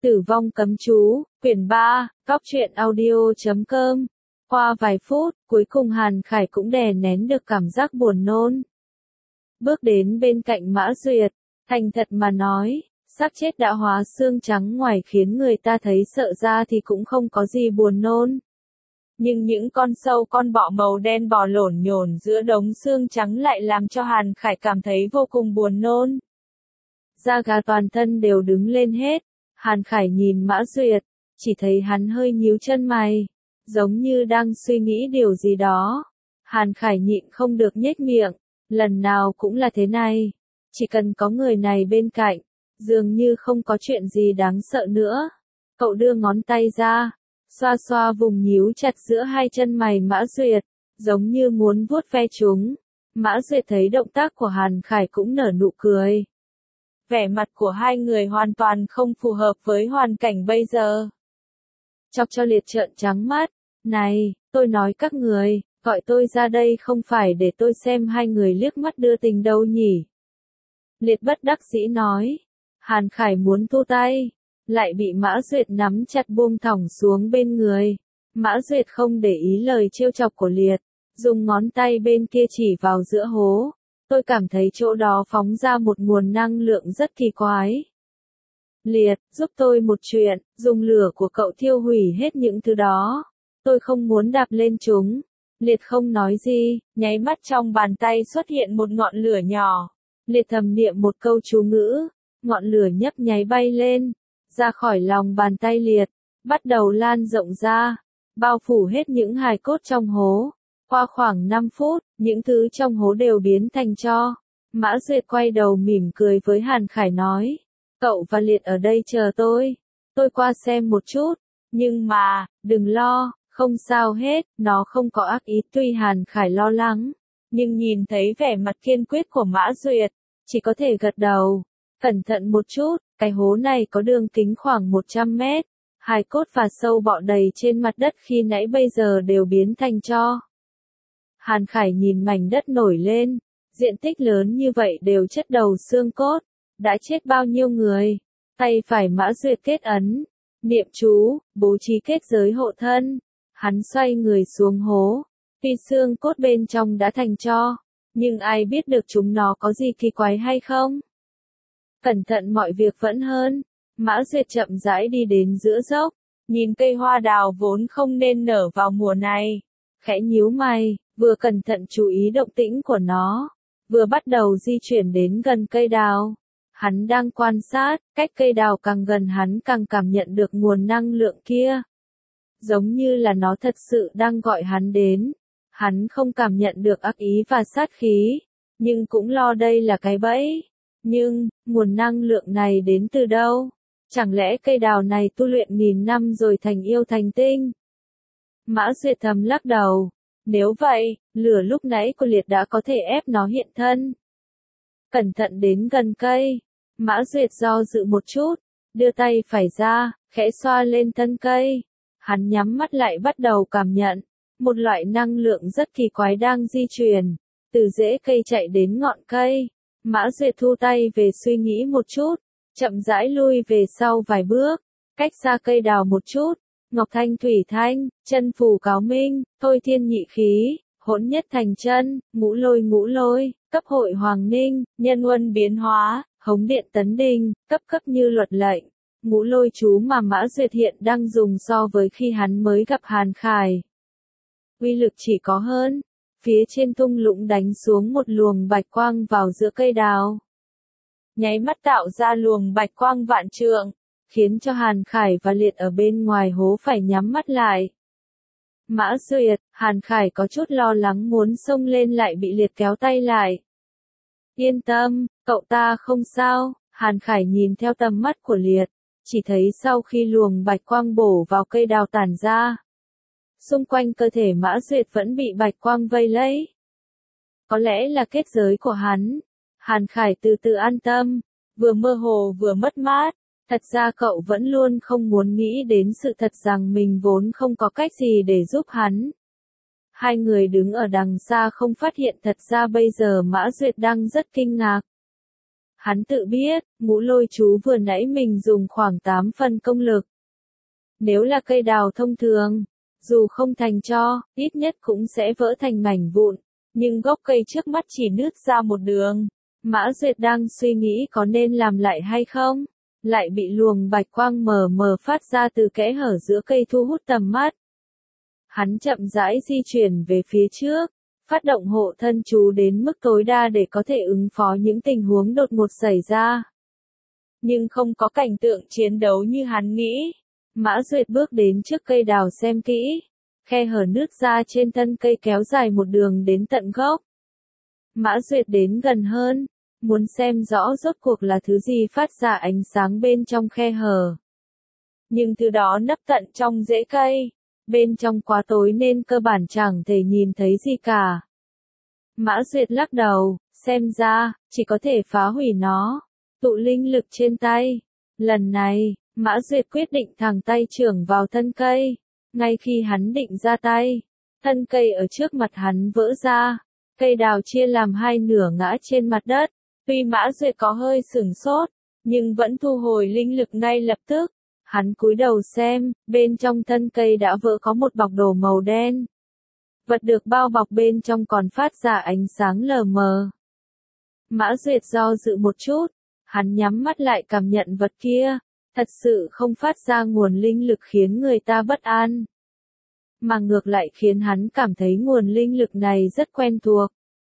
Tử vong cấm chú, quyển 3, Góc truyện audio.com. Qua vài phút, cuối cùng Hàn Khải cũng đè nén được cảm giác buồn nôn. Bước đến bên cạnh Mã Duyệt, thành thật mà nói, xác chết đã hóa xương trắng ngoài khiến người ta thấy sợ ra thì cũng không có gì buồn nôn. Nhưng những con sâu con bọ màu đen bò lổn nhổn giữa đống xương trắng lại làm cho Hàn Khải cảm thấy vô cùng buồn nôn. Da gà toàn thân đều đứng lên hết. Hàn Khải nhìn Mã Duyệt, chỉ thấy hắn hơi nhíu chân mày, giống như đang suy nghĩ điều gì đó. Hàn Khải nhịn không được nhếch miệng, lần nào cũng là thế này. Chỉ cần có người này bên cạnh, dường như không có chuyện gì đáng sợ nữa. Cậu đưa ngón tay ra, xoa xoa vùng nhíu chặt giữa hai chân mày Mã Duyệt, giống như muốn vuốt ve chúng. Mã Duyệt thấy động tác của Hàn Khải cũng nở nụ cười. Vẻ mặt của hai người hoàn toàn không phù hợp với hoàn cảnh bây giờ. Chọc cho Liệt trợn trắng mắt, này, tôi nói các người, gọi tôi ra đây không phải để tôi xem hai người liếc mắt đưa tình đâu nhỉ. Liệt bất đắc dĩ nói, Hàn Khải muốn thu tay, lại bị Mã Duyệt nắm chặt buông thõng xuống bên người. Mã Duyệt không để ý lời trêu chọc của Liệt, dùng ngón tay bên kia chỉ vào giữa hố. Tôi cảm thấy chỗ đó phóng ra một nguồn năng lượng rất kỳ quái. Liệt, giúp tôi một chuyện, dùng lửa của cậu thiêu hủy hết những thứ đó. Tôi không muốn đạp lên chúng. Liệt không nói gì, nháy mắt trong bàn tay xuất hiện một ngọn lửa nhỏ. Liệt thầm niệm một câu chú ngữ, ngọn lửa nhấp nháy bay lên, ra khỏi lòng bàn tay Liệt, bắt đầu lan rộng ra, bao phủ hết những hài cốt trong hố. Qua khoảng 5 phút, những thứ trong hố đều biến thành tro. Mã Duyệt quay đầu mỉm cười với Hàn Khải nói, cậu và Liệt ở đây chờ tôi qua xem một chút, nhưng mà, đừng lo, không sao hết, nó không có ác ý. Tuy Hàn Khải lo lắng, nhưng nhìn thấy vẻ mặt kiên quyết của Mã Duyệt, chỉ có thể gật đầu. Cẩn thận một chút, cái hố này có đường kính khoảng 100 mét, hài cốt và sâu bọ đầy trên mặt đất khi nãy bây giờ đều biến thành tro. Hàn Khải nhìn mảnh đất nổi lên, diện tích lớn như vậy đều chất đầu xương cốt, đã chết bao nhiêu người. Tay phải Mã Duyệt kết ấn, niệm chú, bố trí kết giới hộ thân. Hắn xoay người xuống hố, tuy xương cốt bên trong đã thành tro, nhưng ai biết được chúng nó có gì kỳ quái hay không. Cẩn thận mọi việc vẫn hơn. Mã Duyệt chậm rãi đi đến giữa dốc, nhìn cây hoa đào vốn không nên nở vào mùa này, khẽ nhíu mày, vừa cẩn thận chú ý động tĩnh của nó, vừa bắt đầu di chuyển đến gần cây đào. Hắn đang quan sát, cách cây đào càng gần hắn càng cảm nhận được nguồn năng lượng kia. Giống như là nó thật sự đang gọi hắn đến. Hắn không cảm nhận được ác ý và sát khí, nhưng cũng lo đây là cái bẫy. Nhưng, nguồn năng lượng này đến từ đâu? Chẳng lẽ cây đào này tu luyện nghìn năm rồi thành yêu thành tinh? Mã Duyệt thầm lắc đầu. Nếu vậy, lửa lúc nãy của Liệt đã có thể ép nó hiện thân. Cẩn thận đến gần cây, Mã Duyệt do dự một chút, đưa tay phải ra, khẽ xoa lên thân cây. Hắn nhắm mắt lại bắt đầu cảm nhận, một loại năng lượng rất kỳ quái đang di chuyển, từ rễ cây chạy đến ngọn cây. Mã Duyệt thu tay về suy nghĩ một chút, chậm rãi lui về sau vài bước, cách xa cây đào một chút. Ngọc thanh thủy thanh, chân phù cáo minh, thôi thiên nhị khí, hỗn nhất thành chân, ngũ lôi, cấp hội hoàng ninh, nhân uân biến hóa, hống điện tấn đình, cấp như luật lệnh. Ngũ lôi chú mà Mã Duyệt hiện đang dùng so với khi hắn mới gặp Hàn Khải, uy lực chỉ có hơn. Phía trên thung lũng đánh xuống một luồng bạch quang vào giữa cây đào, nháy mắt tạo ra luồng bạch quang vạn trượng, khiến cho Hàn Khải và Liệt ở bên ngoài hố phải nhắm mắt lại. Mã Duyệt, Hàn Khải có chút lo lắng muốn xông lên lại bị Liệt kéo tay lại. Yên tâm, cậu ta không sao. Hàn Khải nhìn theo tầm mắt của Liệt, chỉ thấy sau khi luồng bạch quang bổ vào cây đào tản ra, xung quanh cơ thể Mã Duyệt vẫn bị bạch quang vây lấy. Có lẽ là kết giới của hắn. Hàn Khải từ từ an tâm, vừa mơ hồ vừa mất mát. Thật ra cậu vẫn luôn không muốn nghĩ đến sự thật rằng mình vốn không có cách gì để giúp hắn. Hai người đứng ở đằng xa không phát hiện thật ra bây giờ Mã Duyệt đang rất kinh ngạc. Hắn tự biết, ngũ lôi chú vừa nãy mình dùng khoảng 8 phần công lực. Nếu là cây đào thông thường, dù không thành tro, ít nhất cũng sẽ vỡ thành mảnh vụn, nhưng gốc cây trước mắt chỉ nứt ra một đường. Mã Duyệt đang suy nghĩ có nên làm lại hay không, lại bị luồng bạch quang mờ mờ phát ra từ kẽ hở giữa cây thu hút tầm mắt. Hắn chậm rãi di chuyển về phía trước, phát động hộ thân chú đến mức tối đa để có thể ứng phó những tình huống đột ngột xảy ra. Nhưng không có cảnh tượng chiến đấu như hắn nghĩ. Mã Duyệt bước đến trước cây đào xem kỹ, khe hở nứt ra trên thân cây kéo dài một đường đến tận gốc. Mã Duyệt đến gần hơn, muốn xem rõ rốt cuộc là thứ gì phát ra ánh sáng bên trong khe hở. Nhưng thứ đó nấp tận trong rễ cây, bên trong quá tối nên cơ bản chẳng thể nhìn thấy gì cả. Mã Duyệt lắc đầu, xem ra, chỉ có thể phá hủy nó, tụ linh lực trên tay. Lần này, Mã Duyệt quyết định thẳng tay chưởng vào thân cây. Ngay khi hắn định ra tay, thân cây ở trước mặt hắn vỡ ra, cây đào chia làm hai nửa ngã trên mặt đất. Tuy Mã Duyệt có hơi sửng sốt, nhưng vẫn thu hồi linh lực ngay lập tức. Hắn cúi đầu xem, bên trong thân cây đã vỡ có một bọc đồ màu đen. Vật được bao bọc bên trong còn phát ra ánh sáng lờ mờ. Mã Duyệt do dự một chút, hắn nhắm mắt lại cảm nhận vật kia, thật sự không phát ra nguồn linh lực khiến người ta bất an, mà ngược lại khiến hắn cảm thấy nguồn linh lực này rất quen thuộc.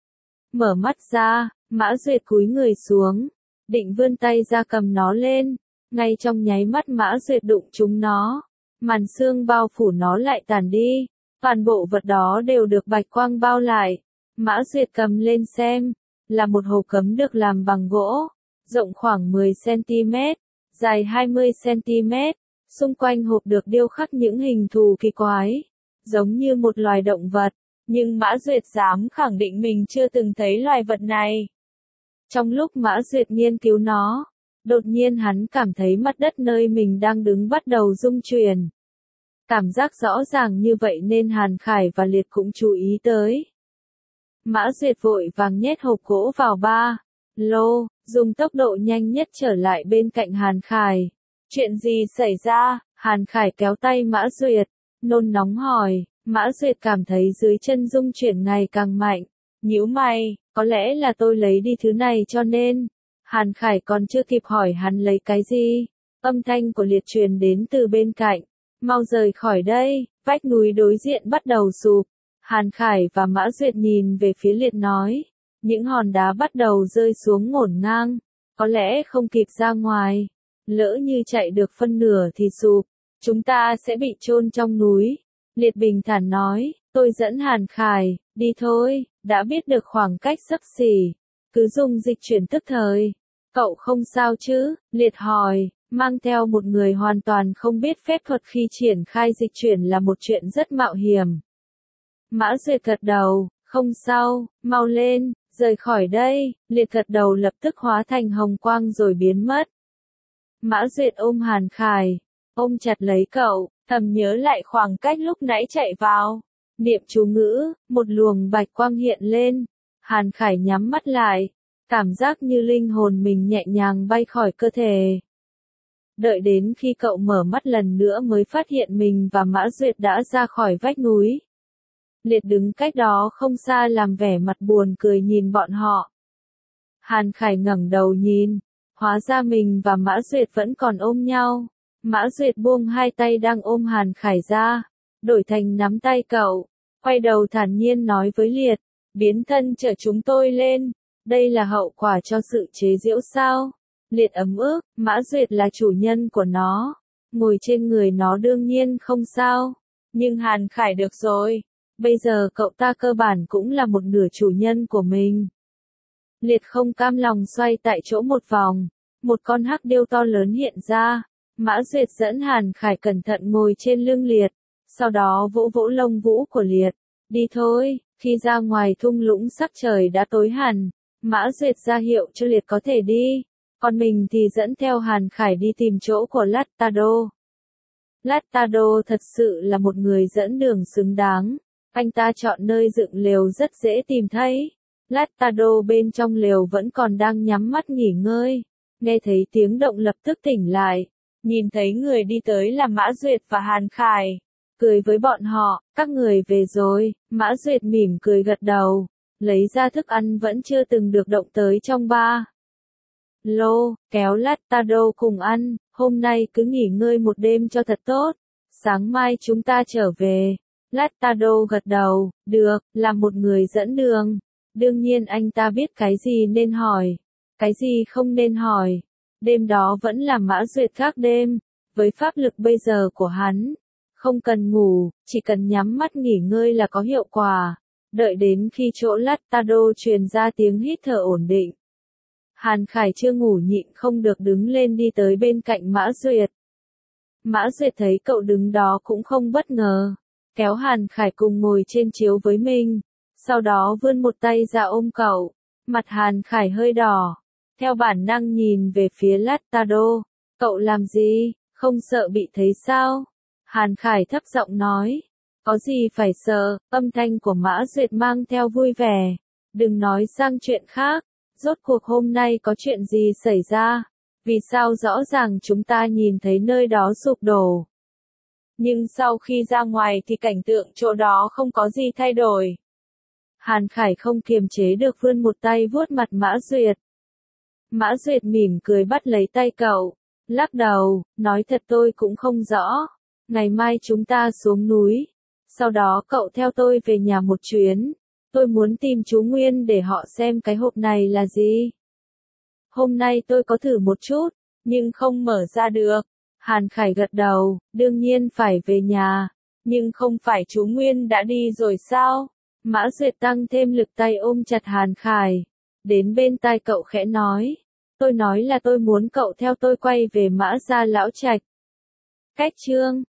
Mở mắt ra, Mã Duyệt cúi người xuống, định vươn tay ra cầm nó lên, ngay trong nháy mắt Mã Duyệt đụng trúng nó, màn sương bao phủ nó lại tàn đi, toàn bộ vật đó đều được bạch quang bao lại. Mã Duyệt cầm lên xem, là một hộp cấm được làm bằng gỗ, rộng khoảng 10 cm, dài 20 cm, xung quanh hộp được điêu khắc những hình thù kỳ quái, giống như một loài động vật, nhưng Mã Duyệt dám khẳng định mình chưa từng thấy loài vật này. Trong lúc Mã Duyệt nghiên cứu nó, đột nhiên hắn cảm thấy mặt đất nơi mình đang đứng bắt đầu rung chuyển. Cảm giác rõ ràng như vậy nên Hàn Khải và Liệt cũng chú ý tới. Mã Duyệt vội vàng nhét hộp gỗ vào ba lô, dùng tốc độ nhanh nhất trở lại bên cạnh Hàn Khải. Chuyện gì xảy ra? Hàn Khải kéo tay Mã Duyệt, nôn nóng hỏi. Mã Duyệt cảm thấy dưới chân rung chuyển ngày càng mạnh, nhíu mày, có lẽ là tôi lấy đi thứ này cho nên. Hàn Khải còn chưa kịp hỏi hắn lấy cái gì, âm thanh của Liệt truyền đến từ bên cạnh. Mau rời khỏi đây, vách núi đối diện bắt đầu sụp. Hàn Khải và Mã Duyệt nhìn về phía Liệt nói, những hòn đá bắt đầu rơi xuống ngổn ngang, có lẽ không kịp ra ngoài, lỡ như chạy được phân nửa thì sụp, chúng ta sẽ bị chôn trong núi. Liệt bình thản nói, tôi dẫn Hàn Khải, đi thôi, đã biết được khoảng cách xấp xỉ, cứ dùng dịch chuyển tức thời. Cậu không sao chứ? Liệt hỏi, mang theo một người hoàn toàn không biết phép thuật khi triển khai dịch chuyển là một chuyện rất mạo hiểm. Mã Duyệt gật đầu, không sao, mau lên, rời khỏi đây. Liệt gật đầu lập tức hóa thành hồng quang rồi biến mất. Mã Duyệt ôm Hàn Khải, ôm chặt lấy cậu, thầm nhớ lại khoảng cách lúc nãy chạy vào. Niệm chú ngữ, một luồng bạch quang hiện lên. Hàn Khải nhắm mắt lại, cảm giác như linh hồn mình nhẹ nhàng bay khỏi cơ thể. Đợi đến khi cậu mở mắt lần nữa mới phát hiện mình và Mã Duyệt đã ra khỏi vách núi. Liệt đứng cách đó không xa làm vẻ mặt buồn cười nhìn bọn họ. Hàn Khải ngẩng đầu nhìn, hóa ra mình và Mã Duyệt vẫn còn ôm nhau. Mã Duyệt buông hai tay đang ôm Hàn Khải ra, đổi thành nắm tay cậu, quay đầu thản nhiên nói với Liệt, biến thân chở chúng tôi lên, đây là hậu quả cho sự chế giễu sao? Liệt ấm ức, Mã Duyệt là chủ nhân của nó, ngồi trên người nó đương nhiên không sao, nhưng Hàn Khải được rồi, bây giờ cậu ta cơ bản cũng là một nửa chủ nhân của mình. Liệt không cam lòng xoay tại chỗ một vòng, một con hắc điêu to lớn hiện ra. Mã Duyệt dẫn Hàn Khải cẩn thận ngồi trên lưng Liệt, sau đó vỗ vỗ lông vũ của Liệt. Đi thôi, khi ra ngoài thung lũng sắc trời đã tối hẳn, Mã Duyệt ra hiệu cho Liệt có thể đi, còn mình thì dẫn theo Hàn Khải đi tìm chỗ của Lattado. Lattado thật sự là một người dẫn đường xứng đáng, anh ta chọn nơi dựng lều rất dễ tìm thấy. Latado bên trong lều vẫn còn đang nhắm mắt nghỉ ngơi. Nghe thấy tiếng động lập tức tỉnh lại. Nhìn thấy người đi tới là Mã Duyệt và Hàn Khải. Cười với bọn họ, các người về rồi. Mã Duyệt mỉm cười gật đầu. Lấy ra thức ăn vẫn chưa từng được động tới trong ba lô, kéo Latado cùng ăn. Hôm nay cứ nghỉ ngơi một đêm cho thật tốt. Sáng mai chúng ta trở về. Latado gật đầu, được, là một người dẫn đường. Đương nhiên anh ta biết cái gì nên hỏi, cái gì không nên hỏi. Đêm đó vẫn là Mã Duyệt khác đêm. Với pháp lực bây giờ của hắn, không cần ngủ, chỉ cần nhắm mắt nghỉ ngơi là có hiệu quả. Đợi đến khi chỗ Latado truyền ra tiếng hít thở ổn định. Hàn Khải chưa ngủ nhịn không được đứng lên đi tới bên cạnh Mã Duyệt. Mã Duyệt thấy cậu đứng đó cũng không bất ngờ. Kéo Hàn Khải cùng ngồi trên chiếu với mình. Sau đó vươn một tay ra ôm cậu. Mặt Hàn Khải hơi đỏ. Theo bản năng nhìn về phía Latado. Cậu làm gì, không sợ bị thấy sao? Hàn Khải thấp giọng nói. Có gì phải sợ, âm thanh của Mã Duyệt mang theo vui vẻ. Đừng nói sang chuyện khác. Rốt cuộc hôm nay có chuyện gì xảy ra? Vì sao rõ ràng chúng ta nhìn thấy nơi đó sụp đổ? Nhưng sau khi ra ngoài thì cảnh tượng chỗ đó không có gì thay đổi. Hàn Khải không kiềm chế được vươn một tay vuốt mặt Mã Duyệt. Mã Duyệt mỉm cười bắt lấy tay cậu. Lắc đầu, nói thật tôi cũng không rõ. Ngày mai chúng ta xuống núi. Sau đó cậu theo tôi về nhà một chuyến. Tôi muốn tìm chú Nguyên để họ xem cái hộp này là gì. Hôm nay tôi có thử một chút, nhưng không mở ra được. Hàn Khải gật đầu, đương nhiên phải về nhà. Nhưng không phải chú Nguyên đã đi rồi sao? Mã Duyệt tăng thêm lực tay ôm chặt Hàn Khải. Đến bên tai cậu khẽ nói. Tôi nói là tôi muốn cậu theo tôi quay về Mã Gia Lão Trạch. Cách chương